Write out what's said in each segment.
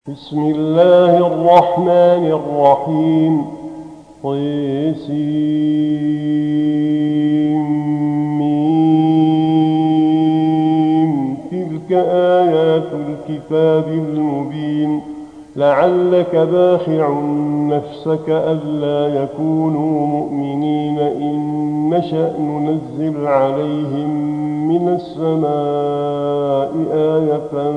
بسم الله الرحمن الرحيم. طسيم. تلك آيات الكتاب المبين. لعلك باخع نفسك ألا يكونوا مؤمنين إن نشأ ننزل عليهم من السماء آية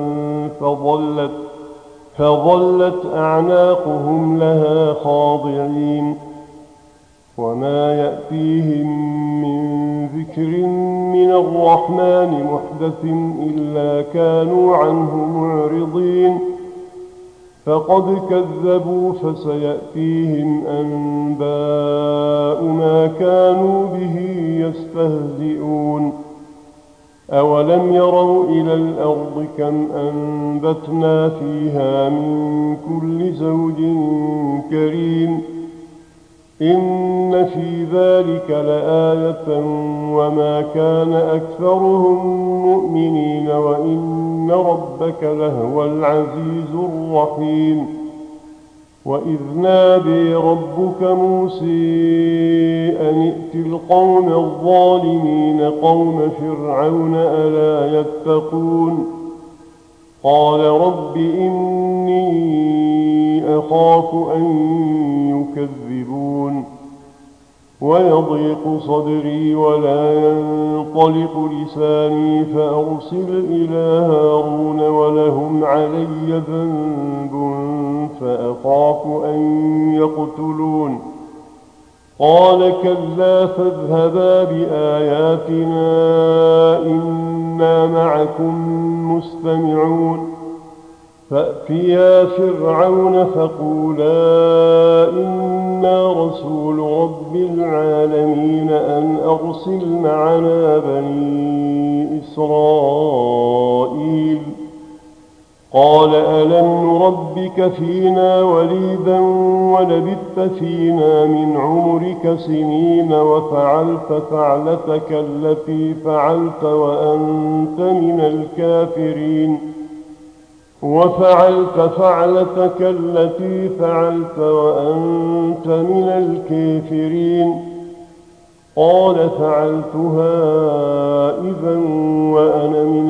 فظلت أعناقهم لها خاضعين. وما يأتيهم من ذكر من الرحمن محدث إلا كانوا عنه معرضين. فقد كذبوا فسيأتيهم أنباء ما كانوا به يستهزئون. أولم يروا إلى الأرض كم أنبتنا فيها من كل زوج كريم. إن في ذلك لآية وما كان أكثرهم مؤمنين وإن ربك لهو العزيز الرحيم. وإذ نادي ربك موسى أن ائت القوم الظالمين قوم فرعون ألا يتقون. قال رب إني أخاف أن يكذبون. ويضيق صدري ولا ينطلق لساني فأرسل إلى هارون ولهم علي ذنب فأخاف أن يقتلون. قال كلا فاذهبا بآياتنا إنا معكم مستمعون. فأتيا فرعون فقولا إنا رسول رب العالمين أن أرسل معنا بني إسرائيل. قال ألم نربك فينا وليدا ولبثت فينا من عمرك سنين وفعلت فعلتك التي فعلت وأنت من الكافرين. قال فعلتها إذا وأنا من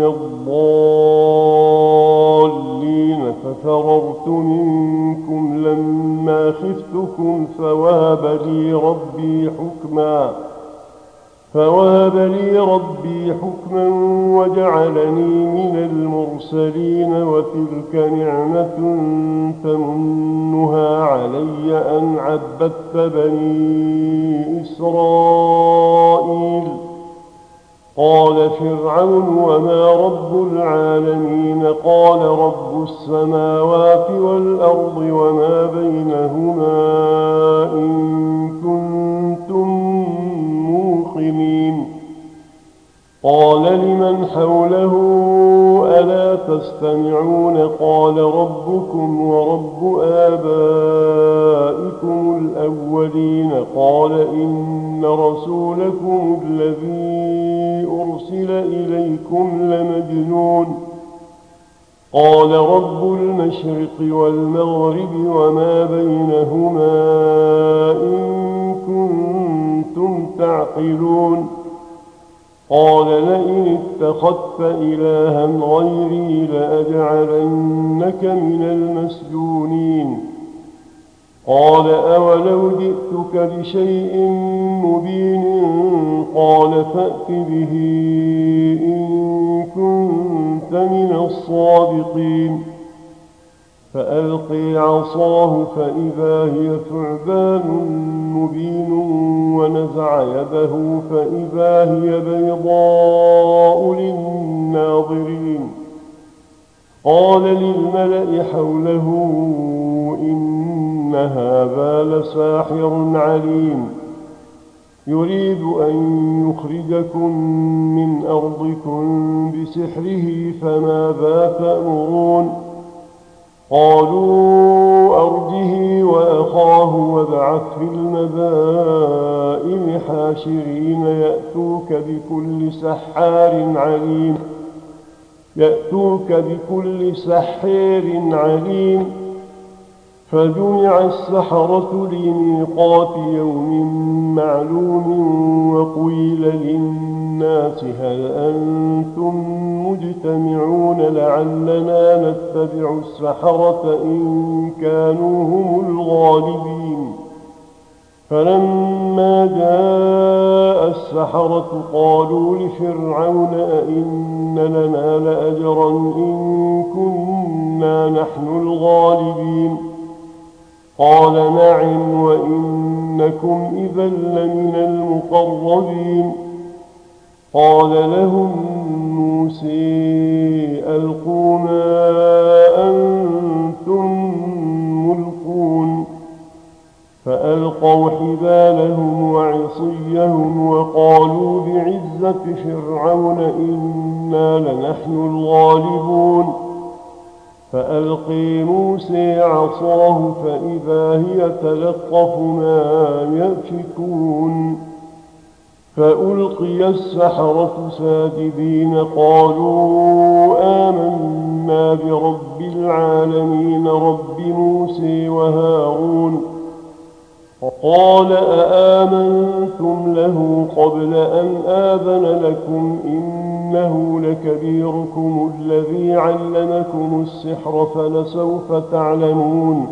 الضالين ففررت منكم لما خفتكم فوهب لي ربي حكما وجعلني من المرسلين. وتلك نعمة تمنها علي أن عبدت بني إسرائيل. قال فرعون وما رب العالمين. قال رب السماوات والأرض وما بينهما إن كنتم موقنين. قال لمن حوله ألا تستمعون. قال ربكم ورب آبائكم الأولين. قال إن رسولكم الذي أرسل إليكم لمجنون. قال رب المشرق والمغرب وما بينهما إن كنتم تعقلون. قال لئن اتخذت إلها غيري لأجعلنك من المسجونين. قال أولو جئتك بشيء مبين. قال فأت به إن كنت من الصادقين. فألقي عصاه فإذا هي ثعبان مبين ونزع يده فإذا هي بيضاء للناظرين. قال للملأ حوله إن هذا لساحر عليم يريد أن يخرجكم من أرضكم بسحره فماذا تأمرون. قالوا أرجه وأخاه وابعث في المدائن حاشرين يأتوك بكل سحار عليم. يأتوك بكل سحير عليم. فجمع السحرة لميقات يوم معلوم وقيل للناس هل أنتم مجتمعون لعلنا نتبع السحرة إن كانوا هم الغالبين. فلما جاء السحرة قالوا لفرعون أئن لنا لأجرا إن كنا نحن الغالبين. قال نعم وإنكم إذا لمن المقربين. قال لهم موسى ألقوا ما أنتم ملقون. فألقوا حبالهم وعصيهم وقالوا بعزة فرعون إنا لنحن الغالبون. فألقي موسى عصاه فإذا هي تلقف ما يأفكون. فألقي السحرة ساجدين قالوا آمنا برب العالمين رب موسى وهارون. وقال أآمنتم له قبل أن آذن لكم إنه لكبيركم الذي علمكم السحر فلسوف تعلمون.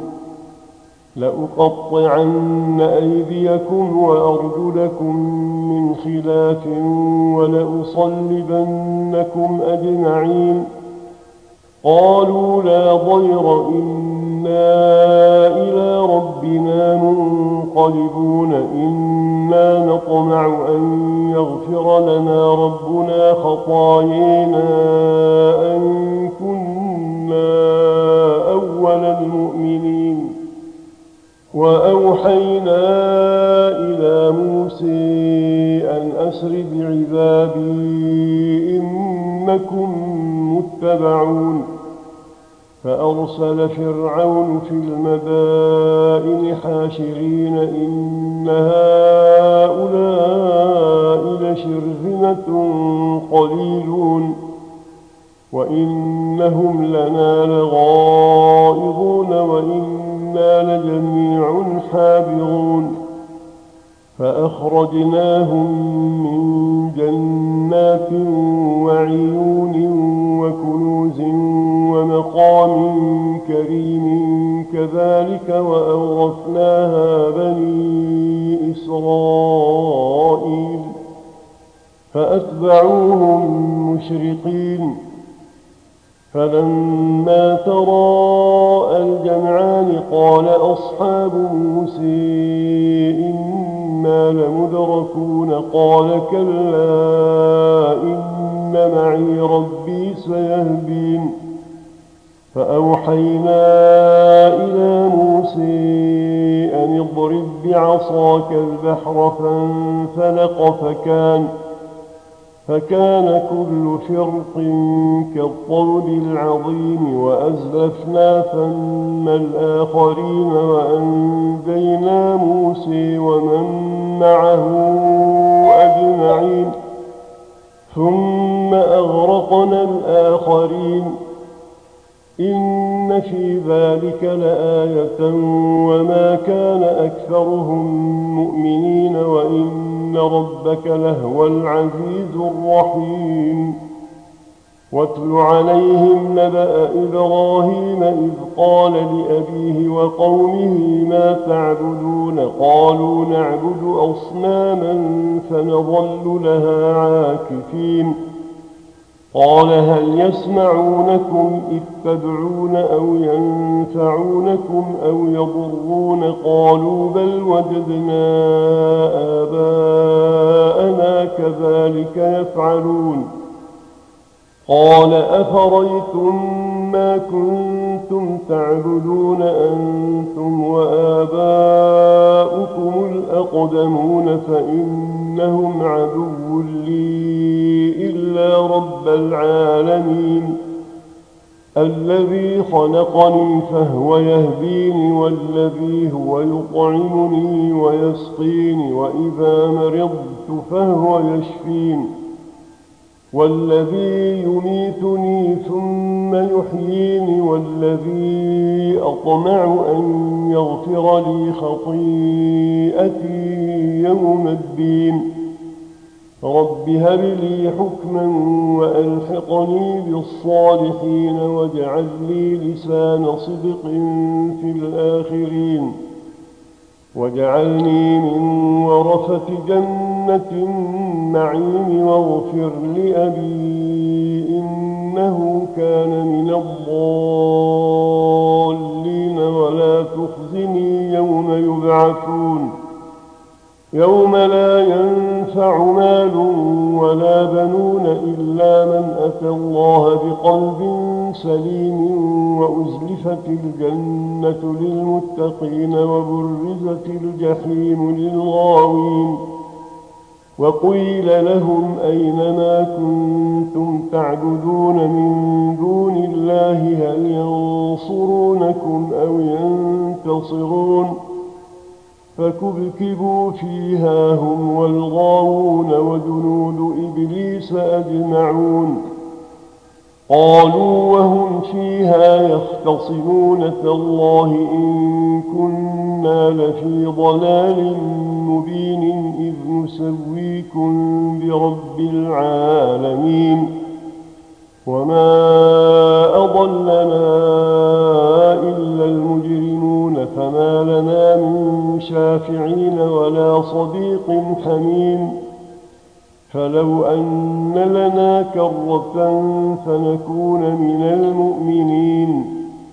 لأقطعن أيديكم وأرجلكم من خلاف ولأصلبنكم أجمعين. قالوا لا ضير إنا إلى ربنا منقلبون إنا نطمع أن يغفر لنا ربنا خطايانا أن كنا أول المؤمنين. وأوحينا إلى موسى أن أسر بعبادي إنكم متبعون. فأرسل فرعون في المدائن حاشرين إن هؤلاء لشرذمة قليلون وإنهم لنا لغائظون وإنا لجميع حاذرون. فأخرجناهم من جنات وعيون وكنوز ومقام كريم كذلك وأورثناها بني إسرائيل. فأتبعوهم مشرقين. فلما تراءى الجمعان قال أصحاب موسى إنا لمدركون قال كلا إن معي ربي سيهدين. فأوحينا إلى موسى أن اضرب بعصاك البحر فانفلق فكان كل فرق كالطود العظيم وأزلفنا ثم الآخرين وأنجينا موسى ومن معه أجمعين ثم أغرقنا الآخرين. إن في ذلك لآية وما كان أكثرهم مؤمنين وإن ربك لهو العزيز الرحيم. واتل عليهم نبأ إبراهيم إذ قال لأبيه وقومه ما تعبدون قالوا نعبد أصناما فنظل لها عاكفين. قال هل يسمعونكم إذ تدعون أو ينفعونكم أو يضرون قالوا بل وجدنا آباءنا كذلك يفعلون. قال أفريتم ما كنتم تعبدون أنتم وآباؤكم الأقدمون فإنهم عدو لي إلا رب العالمين الذي خلقني فهو يهديني والذي هو يطعمني ويسقيني وإذا مرضت فهو يشفين. والذي يميتني ثم يحييني والذي أطمع أن يغفر لي خطيئتي يوم الدين رب هب لي حكما وألحقني بالصالحين واجعل لي لسان صدق في الآخرين واجعلني من ورثة جنة النعيم واغفر لأبي إنه كان من الضالين ولا تخزني يوم يبعثون يوم لا ينفع مال ولا بنون إلا من أتى الله بقلب سليم وأزلفت الجنة للمتقين وبرزت الجحيم للغاوين وقيل لهم أين ما كنتم تعبدون من دون الله هل ينصرونكم أو ينتصرون فكبكبوا فيها هم والغاوون وجنود إبليس أجمعون قالوا وهم فيها يختصمون تالله إن كنا لفي ضلال مبين إذ نسويكم برب العالمين وما أضلنا إلا المجرمون فما لنا من شافعين ولا صديق حميم فلو أن لنا كرة فنكون من المؤمنين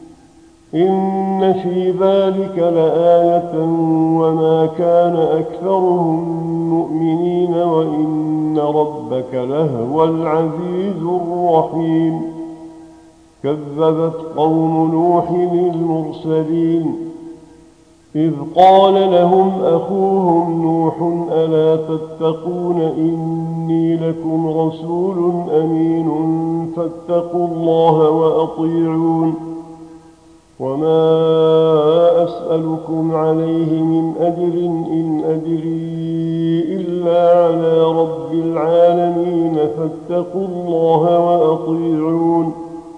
إن في ذلك لآية وما كان أكثرهم مؤمنين وإن ربك لهو العزيز الرحيم كذبت قوم نوح المرسلين إذ قال لهم أخوهم نوح ألا تتقون إني لكم رسول أمين فاتقوا الله وأطيعون وما أسألكم عليه من أجر إن أجري إلا على رب العالمين فاتقوا الله وأطيعون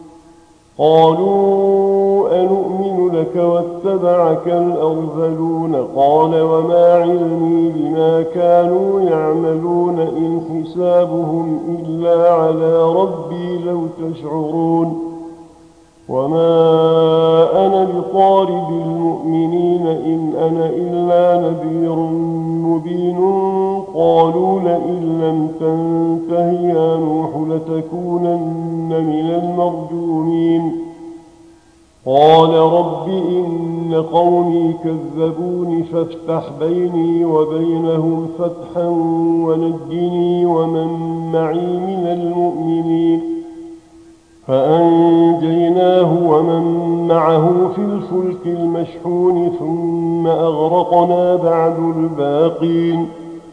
قالوا أنؤمن لك واتبعك الأرذلون قال وما علمي بما كانوا يعملون إن حسابهم إلا على ربي لو تشعرون وما أنا بطارد المؤمنين إن أنا إلا نذير مبين قالوا لئن لم تنته يا نوح لتكونن من المرجومين قال رب إن قومي كذبوني فافتح بيني وبينهم فتحا ونجني ومن معي من المؤمنين فأنجيناه ومن معه في الفلك المشحون ثم أغرقنا بعد الباقين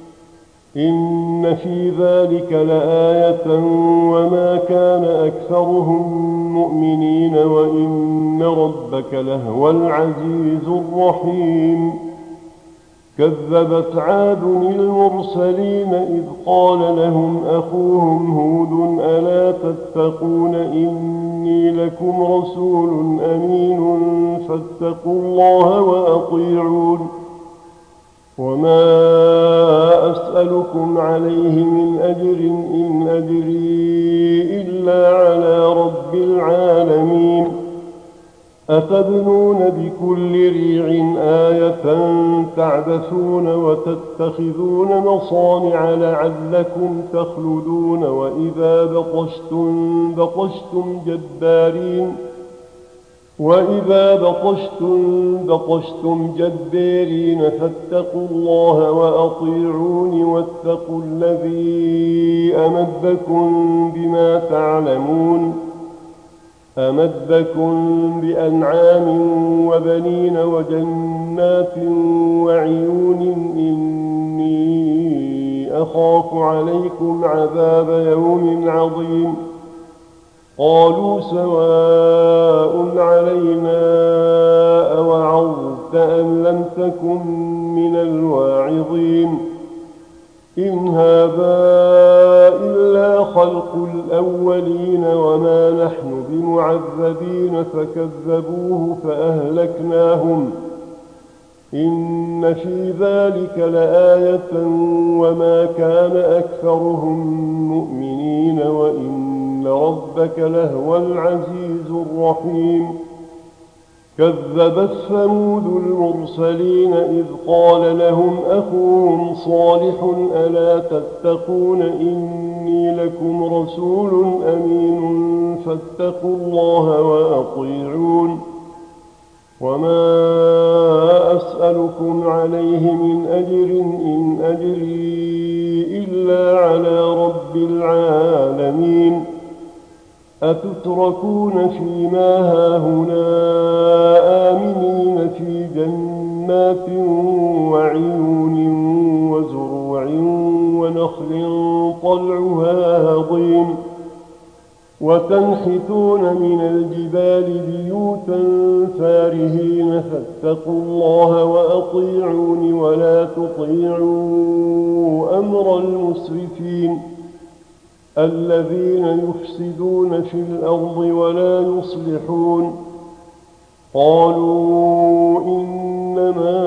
إن في ذلك لآية وما كان أكثرهم مؤمنين وإن ربك لهو العزيز الرحيم كذبت عاد المرسلين إذ قال لهم أخوهم هود ألا تتقون إني لكم رسول أمين فاتقوا الله وأطيعون وما أسألكم عليه من أجر إن أجري إلا على رب العالمين أتبنون بكل ريع آية تعبثون وتتخذون مصانع لعلكم تخلدون وإذا بطشتم جبارين فاتقوا الله وأطيعون واتقوا الذي أمدكم بما تعلمون أمدكم بأنعام وبنين وجنات وعيون إني أخاف عليكم عذاب يوم عظيم قالوا سواء علينا أوعظت أم لم تكن من الواعظين إن هذا إلا خلق الأولين وما نحن بمعذبين فكذبوه فأهلكناهم إن في ذلك لآية وما كان أكثرهم مؤمنين وإن ربك لهو العزيز الرحيم كذبت ثمود المرسلين إذ قال لهم أخوهم صالح ألا تتقون إني لكم رسول أمين فاتقوا الله وأطيعون وما أسألكم عليه من أجر إن أجري إلا على رب العالمين أتتركون فيما هاهنا آمنين في جنات وعيون وزروع ونخل طلعها هضيم وتنحتون من الجبال بيوتا فارهين فاتقوا الله وأطيعون ولا تطيعوا أمر المسرفين الذين يفسدون في الأرض ولا يصلحون قالوا إنما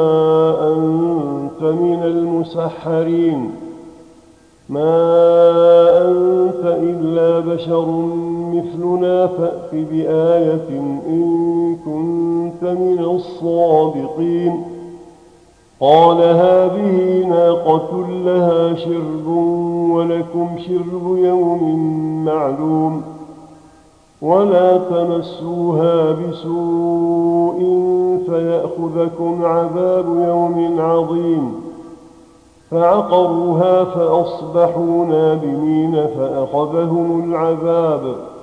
أنت من المسحرين ما أنت إلا بشر مثلنا فأت بآية إن كنت من الصادقين قال هذه ناقة لها شرب ولكم شرب يوم معلوم ولا تمسوها بسوء فيأخذكم عذاب يوم عظيم فعقروها فأصبحوا نادمين فأخذهم العذاب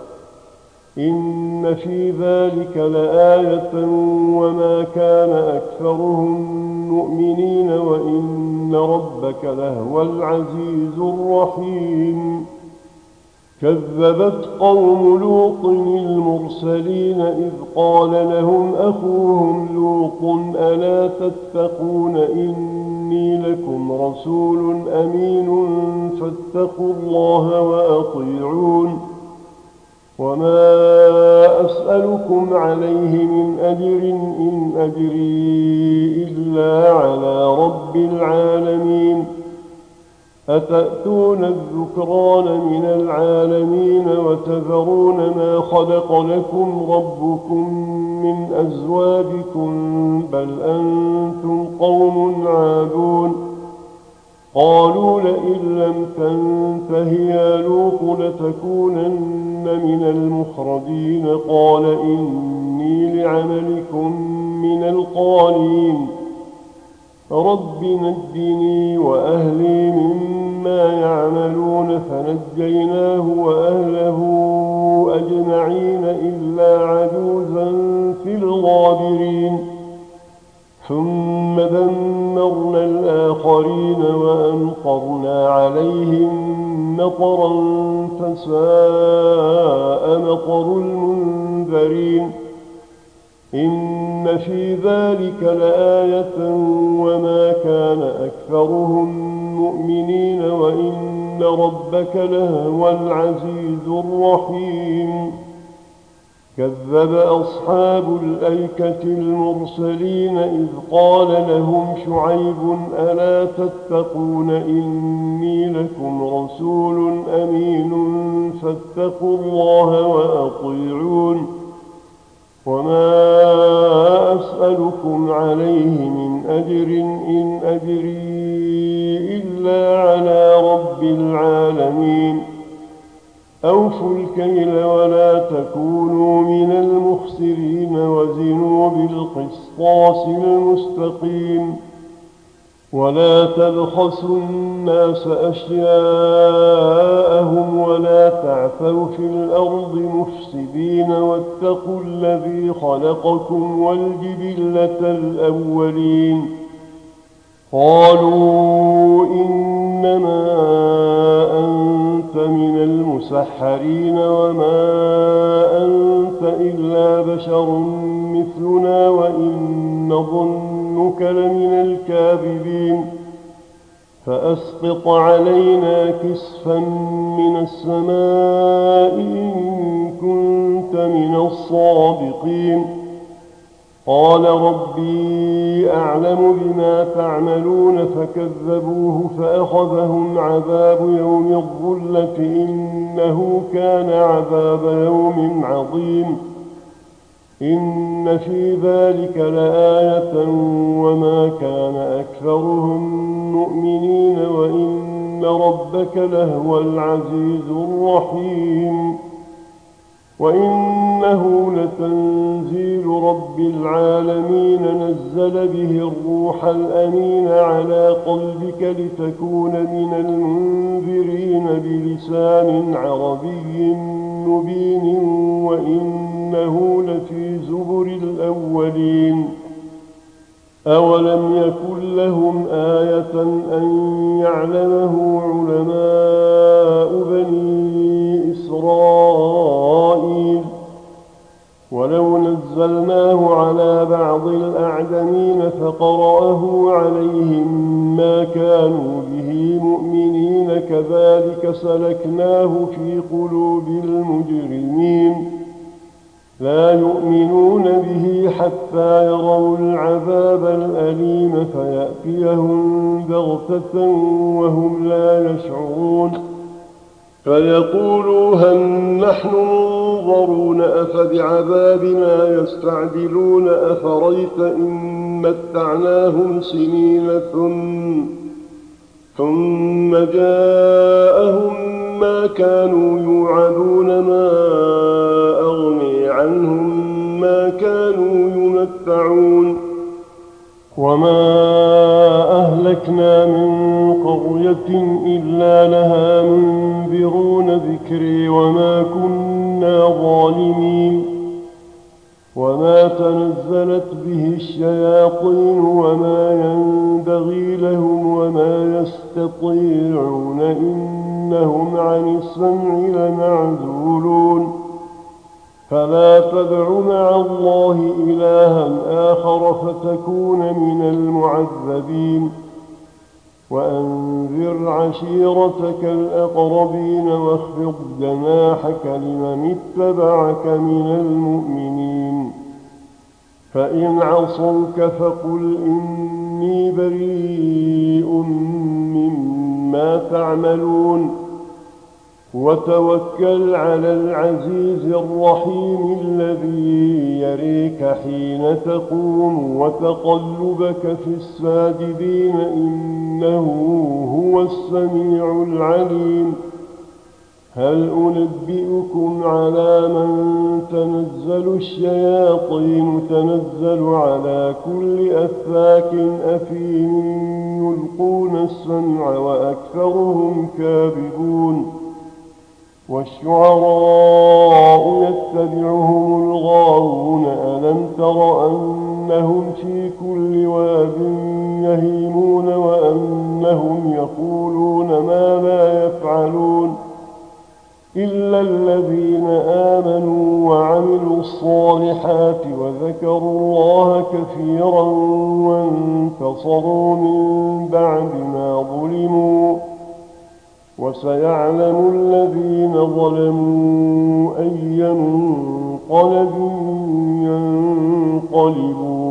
إن في ذلك لآية وما كان أكثرهم مؤمنين وإن ربك لهو العزيز الرحيم كذبت قوم لوط المرسلين إذ قال لهم أخوهم لوط ألا تتقون إني لكم رسول أمين فاتقوا الله وأطيعون وما أسألكم عليه من أجر إن أجري إلا على رب العالمين أتأتون الذكران من العالمين وتذرون ما خلق لكم ربكم من أزواجكم بل أنتم قوم عادون قالوا لئن لم تنته يا لوط لتكونن من المخرجين قال إني لعملكم من القالين رب نجني وأهلي مما يعملون فنجيناه وأهله أجمعين إلا عجوزا في الغابرين ثم دمرنا الآخرين وأمطرنا عليهم مطرا فساء مطر المنذرين إن في ذلك لآية وما كان أكثرهم مؤمنين وإن ربك لهو العزيز الرحيم كذب أصحاب الأيكة المرسلين إذ قال لهم شعيب ألا تتقون إني لكم رسول أمين فاتقوا الله وأطيعون وما أسألكم عليه من أجر إن أجري إلا على رب العالمين أوفوا الكيل ولا تكونوا من المخسرين وزنوا بالقسطاس المستقيم ولا تبخسوا الناس أشياءهم ولا تعثوا في الأرض مفسدين واتقوا الذي خلقكم والجبلة الأولين قالوا إنما أنت من المسحرين وما أنت إلا بشر مثلنا وإن نظنك لمن الكاذبين فأسقط علينا كسفا من السماء إن كنت من الصادقين. قال ربي أعلم بما تعملون فكذبوه فأخذهم عذاب يوم الظلة إنه كان عذاب يوم عظيم. إن في ذلك لآية وما كان أكثرهم مؤمنين وإن ربك لهو العزيز الرحيم. وإنه لتنزيل رب العالمين نزل به الروح الأمين على قلبك لتكون من المنذرين بلسان عربي مبين وإنه لفي زبر الأولين. أولم يكن لهم آية أن يعلمه علماء بني إسرائيل. ولو نزلناه على بعض الأعجمين فقرأه عليهم ما كانوا به مؤمنين كذلك سلكناه في قلوب المجرمين. لا يؤمنون به حتى يروا العذاب الأليم فيأتيهم بغتة وهم لا يشعرون فيقولوا هل نحن منظرون أفبعذابنا يستعجلون أفريت إن متعناهم سنين ثم جاءهم ما كانوا يوعدون ما أغني عنهم ما كانوا يمتعون. وما أهلكنا من قرية إلا لها منذرون ذكري وما كنا ظالمين. وما تنزلت به الشياطين وما ينبغي لهم وما يستطيعون إنهم عن السمع لمعزولون. فلا تدع مع الله إلها آخر فتكون من المعذبين. وأنذر عشيرتك الأقربين واخفض جناحك لمن اتبعك من المؤمنين. فإن عصوك فقل إني بريء مما تعملون وتوكل على العزيز الرحيم الذي يريك حين تقوم وتقلبك في الساجدين إنه هو السميع العليم. هل أنبئكم على من تنزل الشياطين تنزل على كل أفاك أثيم يلقون السمع وأكثرهم كاذبون. والشعراء يتبعهم الغاوون ألم تر أنهم في كل واد يهيمون وأنهم يقولون ما لا يفعلون إلا الذين آمنوا وعملوا الصالحات وذكروا الله كثيرا وانتصروا من بعد ما ظلموا. وسيعلم الذين ظلموا أي منقلب ينقلبون.